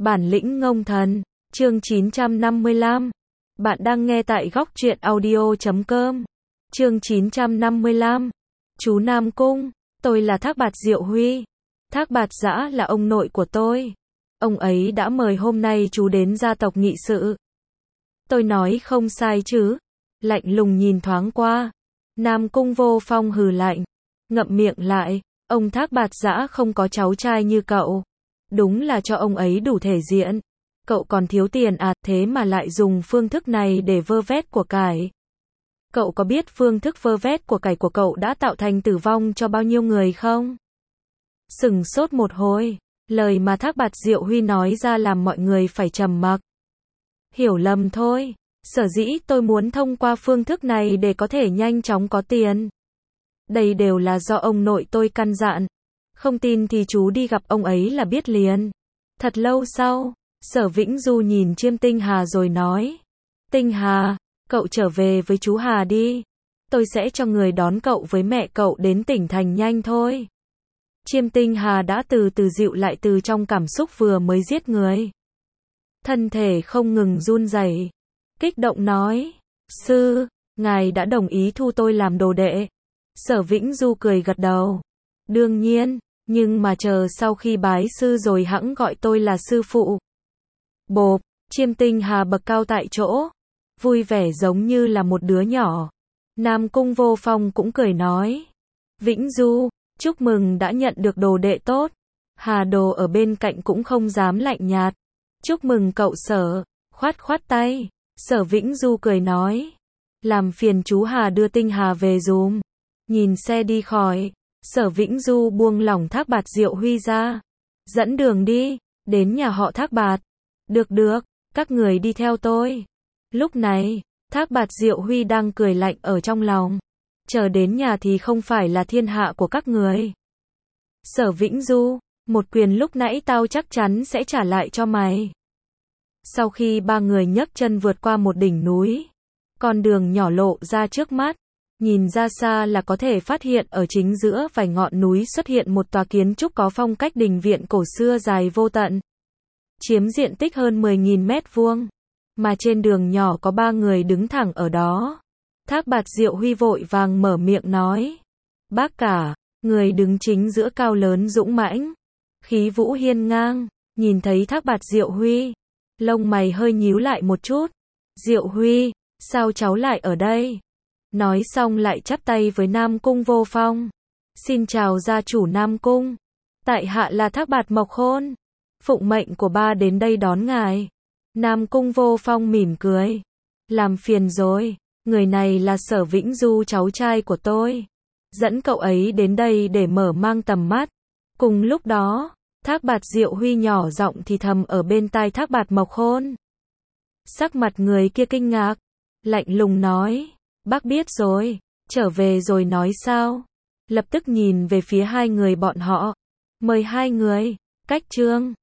Bản lĩnh ngông thần, chương 955. Bạn đang nghe tại góc truyện audio.com. Chương 955. Chú Nam Cung, tôi là Thác Bạt Diệu Huy. Thác Bạt Giã là ông nội của tôi. Ông ấy đã mời hôm nay chú đến gia tộc nghị sự. Tôi nói không sai chứ? Lạnh lùng nhìn thoáng qua. Nam Cung Vô Phong hừ lạnh, ngậm miệng lại. Ông Thác Bạt Giã không có cháu trai như cậu. Đúng là cho ông ấy đủ thể diện. Cậu còn thiếu tiền à, thế mà lại dùng phương thức này để vơ vét của cải. Cậu có biết phương thức vơ vét của cải của cậu đã tạo thành tử vong cho bao nhiêu người không? Sửng sốt một hồi, lời mà Thác Bạt Diệu Huy nói ra làm mọi người phải trầm mặc. Hiểu lầm thôi, sở dĩ tôi muốn thông qua phương thức này để có thể nhanh chóng có tiền. Đây đều là do ông nội tôi căn dặn. Không tin thì chú đi gặp ông ấy là biết liền. Thật lâu sau, Sở Vĩnh Du nhìn Chiêm Tinh Hà rồi nói. Tinh Hà, cậu trở về với chú Hà đi. Tôi sẽ cho người đón cậu với mẹ cậu đến tỉnh thành nhanh thôi. Chiêm Tinh Hà đã từ từ dịu lại từ trong cảm xúc vừa mới giết người. Thân thể không ngừng run rẩy, kích động nói. Sư, ngài đã đồng ý thu tôi làm đồ đệ. Sở Vĩnh Du cười gật đầu. Đương nhiên, nhưng mà chờ sau khi bái sư rồi hẵng gọi tôi là sư phụ. Bộp, Chiêm Tinh Hà bật cao tại chỗ, vui vẻ giống như là một đứa nhỏ. Nam Cung Vô Phong cũng cười nói. Vĩnh Du, chúc mừng đã nhận được đồ đệ tốt. Hà Đồ ở bên cạnh cũng không dám lạnh nhạt. Chúc mừng cậu Sở, khoát khoát tay. Sở Vĩnh Du cười nói. Làm phiền chú Hà đưa Tinh Hà về dùm. Nhìn xe đi khỏi, Sở Vĩnh Du buông lỏng Thác Bạt Diệu Huy ra. Dẫn đường đi, đến nhà họ Thác Bạt. Được được, các người đi theo tôi. Lúc này, Thác Bạt Diệu Huy đang cười lạnh ở trong lòng. Chờ đến nhà thì không phải là thiên hạ của các người. Sở Vĩnh Du, một quyền lúc nãy tao chắc chắn sẽ trả lại cho mày. Sau khi ba người nhấc chân vượt qua một đỉnh núi, con đường nhỏ lộ ra trước mắt. Nhìn ra xa là có thể phát hiện ở chính giữa vài ngọn núi xuất hiện một tòa kiến trúc có phong cách đình viện cổ xưa dài vô tận. Chiếm diện tích hơn 10.000 mét vuông. Mà trên đường nhỏ có ba người đứng thẳng ở đó. Thác Bạt Diệu Huy vội vàng mở miệng nói. Bác cả, người đứng chính giữa cao lớn dũng mãnh, khí vũ hiên ngang. Nhìn thấy Thác Bạt Diệu Huy, lông mày hơi nhíu lại một chút. Diệu Huy, sao cháu lại ở đây? Nói xong lại chắp tay với Nam Cung Vô Phong. Xin chào gia chủ Nam Cung. Tại hạ là Thác Bạt Mộc Khôn. Phụng mệnh của ba đến đây đón ngài. Nam Cung Vô Phong mỉm cười. Làm phiền rồi, người này là Sở Vĩnh Du cháu trai của tôi. Dẫn cậu ấy đến đây để mở mang tầm mắt. Cùng lúc đó, Thác Bạt Diệu Huy nhỏ giọng thì thầm ở bên tai Thác Bạt Mộc Khôn. Sắc mặt người kia kinh ngạc, lạnh lùng nói. Bác biết rồi, trở về rồi nói sao? Lập tức nhìn về phía hai người bọn họ. Mời hai người, cách chương.